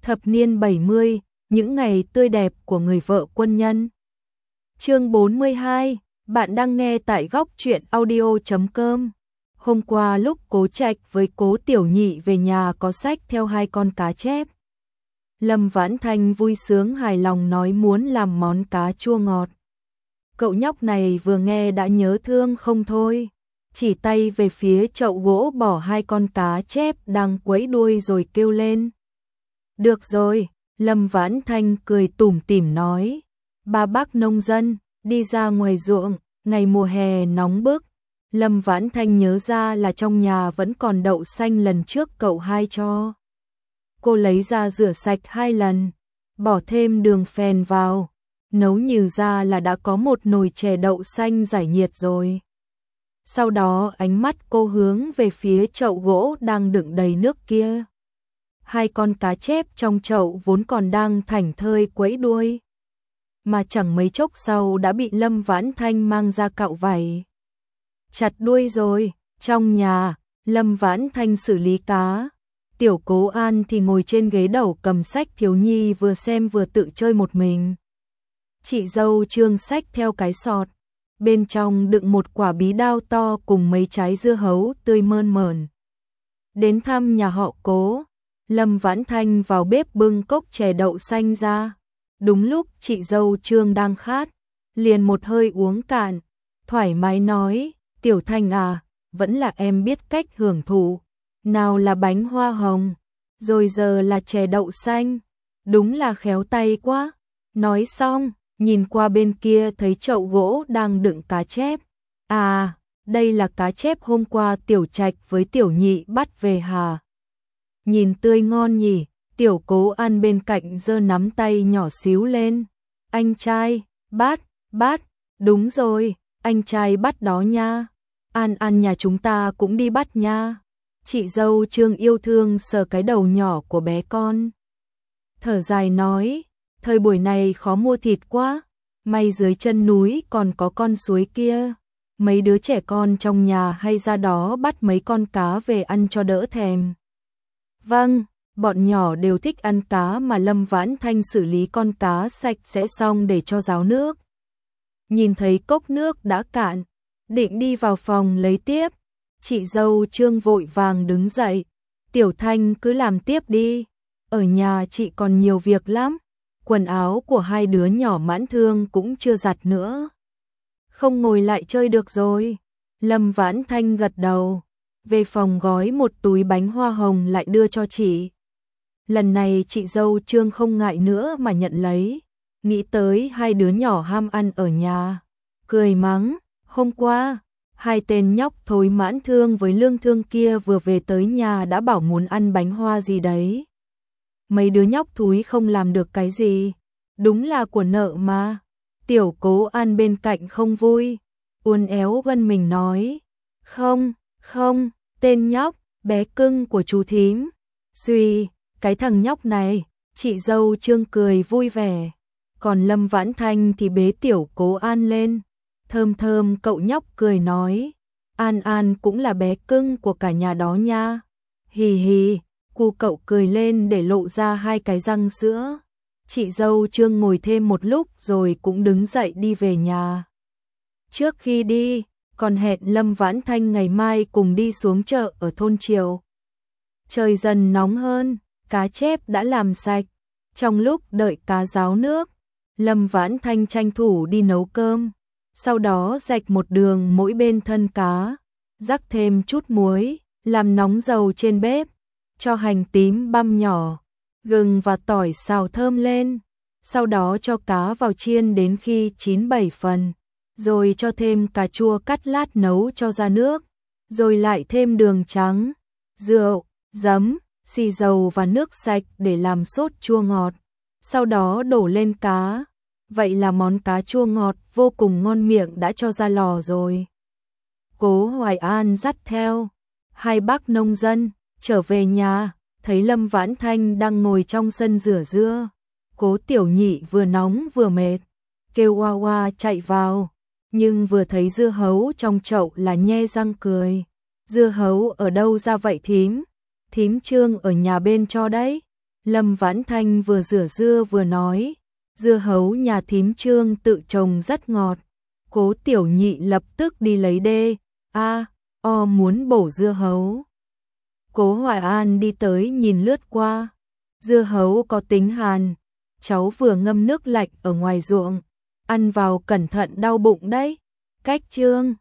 Thập niên 70, những ngày tươi đẹp của người vợ quân nhân. Chương 42, bạn đang nghe tại góc truyện audio.com. Hôm qua lúc Cố Trạch với Cố Tiểu Nhị về nhà có xách theo 2 con cá chép. Lâm Vãn Thanh vui sướng hài lòng nói muốn làm món cá chua ngọt. Cậu nhóc này vừa nghe đã nhớ thương không thôi, chỉ tay về phía chậu gỗ bỏ 2 con cá chép đang quẫy đuôi rồi kêu lên. Được rồi, Lâm Vãn Thanh cười tủm tỉm nói, ba bác nông dân, đi ra ngoài ruộng, ngày mùa hè nóng bức. Lâm Vãn Thanh nhớ ra là trong nhà vẫn còn đậu xanh lần trước cậu hai cho. Cô lấy ra rửa sạch 2 lần, bỏ thêm đường phèn vào, nấu nhừ ra là đã có một nồi chè đậu xanh giải nhiệt rồi. Sau đó ánh mắt cô hướng về phía chậu gỗ đang đựng đầy nước kia. 2 con cá chép trong chậu vốn còn đang thảnh thơi quẫy đuôi, mà chẳng mấy chốc sau đã bị Lâm Vãn Thanh mang ra cạo vảy. Chặt đuôi rồi, trong nhà, Lâm Vãn Thanh xử lý cá. Tiểu Cố An thì ngồi trên ghế đầu cầm sách thiếu nhi vừa xem vừa tự chơi một mình. Chị dâu Trương xách theo cái sọt, bên trong đựng một quả bí đao to cùng mấy trái dưa hấu tươi mơn mởn. Đến thăm nhà họ Cố, Lâm Vãn Thanh vào bếp bưng cốc chè đậu xanh ra. Đúng lúc chị dâu Trương đang khát, liền một hơi uống cạn, thoải mái nói, Tiểu Thanh à, vẫn là em biết cách hưởng thụ. Nào là bánh hoa hồng, rồi giờ là chè đậu xanh, đúng là khéo tay quá. Nói xong, nhìn qua bên kia thấy chậu gỗ đang đựng cá chép. À, đây là cá chép hôm qua Tiểu Trạch với Tiểu Nhị bắt về hả? Nhìn tươi ngon nhỉ. Tiểu Cố An bên cạnh giơ nắm tay nhỏ xíu lên. Anh trai, bắt, đúng rồi, anh trai bắt đó nha. An nhà chúng ta cũng đi bắt nha. Chị dâu Trương yêu thương sờ cái đầu nhỏ của bé con. Thở dài nói, thời buổi này khó mua thịt quá, may dưới chân núi còn có con suối kia. Mấy đứa trẻ con trong nhà hay ra đó bắt mấy con cá về ăn cho đỡ thèm. Vâng, bọn nhỏ đều thích ăn cá mà Lâm Vãn Thanh xử lý con cá sạch sẽ xong để cho ráo nước. Nhìn thấy cốc nước đã cạn, định đi vào phòng lấy tiếp. Chị dâu Trương vội vàng đứng dậy, Tiểu Thanh cứ làm tiếp đi, ở nhà chị còn nhiều việc lắm, quần áo của 2 đứa nhỏ Mãn Thương cũng chưa giặt nữa. Không ngồi lại chơi được rồi. Lâm Vãn Thanh gật đầu, về phòng gói một túi bánh hoa hồng lại đưa cho chị. Lần này chị dâu Trương không ngại nữa mà nhận lấy, nghĩ tới 2 đứa nhỏ ham ăn ở nhà, cười mắng, hôm qua 2 tên nhóc thối Mãn Thương với Lương Thương kia vừa về tới nhà đã bảo muốn ăn bánh hoa gì đấy. Mấy đứa nhóc thúi không làm được cái gì, đúng là của nợ mà. Tiểu Cố An bên cạnh không vui, uốn éo gân mình nói, không, tên nhóc, bé cưng của chú thím. Suy, cái thằng nhóc này, chị dâu Trương cười vui vẻ. Còn Lâm Vãn Thanh thì bế Tiểu Cố An lên. Thơm cậu nhóc cười nói, An cũng là bé cưng của cả nhà đó nha. Hì hì, cu cậu cười lên để lộ ra 2 cái răng sữa. Chị dâu Trương ngồi thêm một lúc rồi cũng đứng dậy đi về nhà. Trước khi đi, còn hẹn Lâm Vãn Thanh ngày mai cùng đi xuống chợ ở thôn Triều. Trời dần nóng hơn, cá chép đã làm sạch. Trong lúc đợi cá ráo nước, Lâm Vãn Thanh tranh thủ đi nấu cơm. Sau đó rạch một đường mỗi bên thân cá, rắc thêm chút muối, làm nóng dầu trên bếp, cho hành tím băm nhỏ, gừng và tỏi xào thơm lên. Sau đó cho cá vào chiên đến khi chín 7 phần, rồi cho thêm cà chua cắt lát nấu cho ra nước, rồi lại thêm đường trắng, rượu, giấm, xì dầu và nước sạch để làm sốt chua ngọt. Sau đó đổ lên cá. Vậy là món cá chua ngọt vô cùng ngon miệng đã cho ra lò rồi. Cố Hoài An dắt theo 2 bác nông dân trở về nhà, thấy Lâm Vãn Thanh đang ngồi trong sân rửa dưa. Cố Tiểu Nhị vừa nóng vừa mệt, kêu oa oa chạy vào, nhưng vừa thấy dưa hấu trong chậu là nhe răng cười. Dưa hấu ở đâu ra vậy thím? Thím Trương ở nhà bên cho đấy. Lâm Vãn Thanh vừa rửa dưa vừa nói, dưa hấu nhà thím Trương tự trồng rất ngọt. Cố Tiểu Nhị lập tức đi lấy đê, muốn bổ dưa hấu. Cố Hoài An đi tới nhìn lướt qua, dưa hấu có tính hàn, cháu vừa ngâm nước lạnh ở ngoài ruộng, ăn vào cẩn thận đau bụng đấy. Cách Trương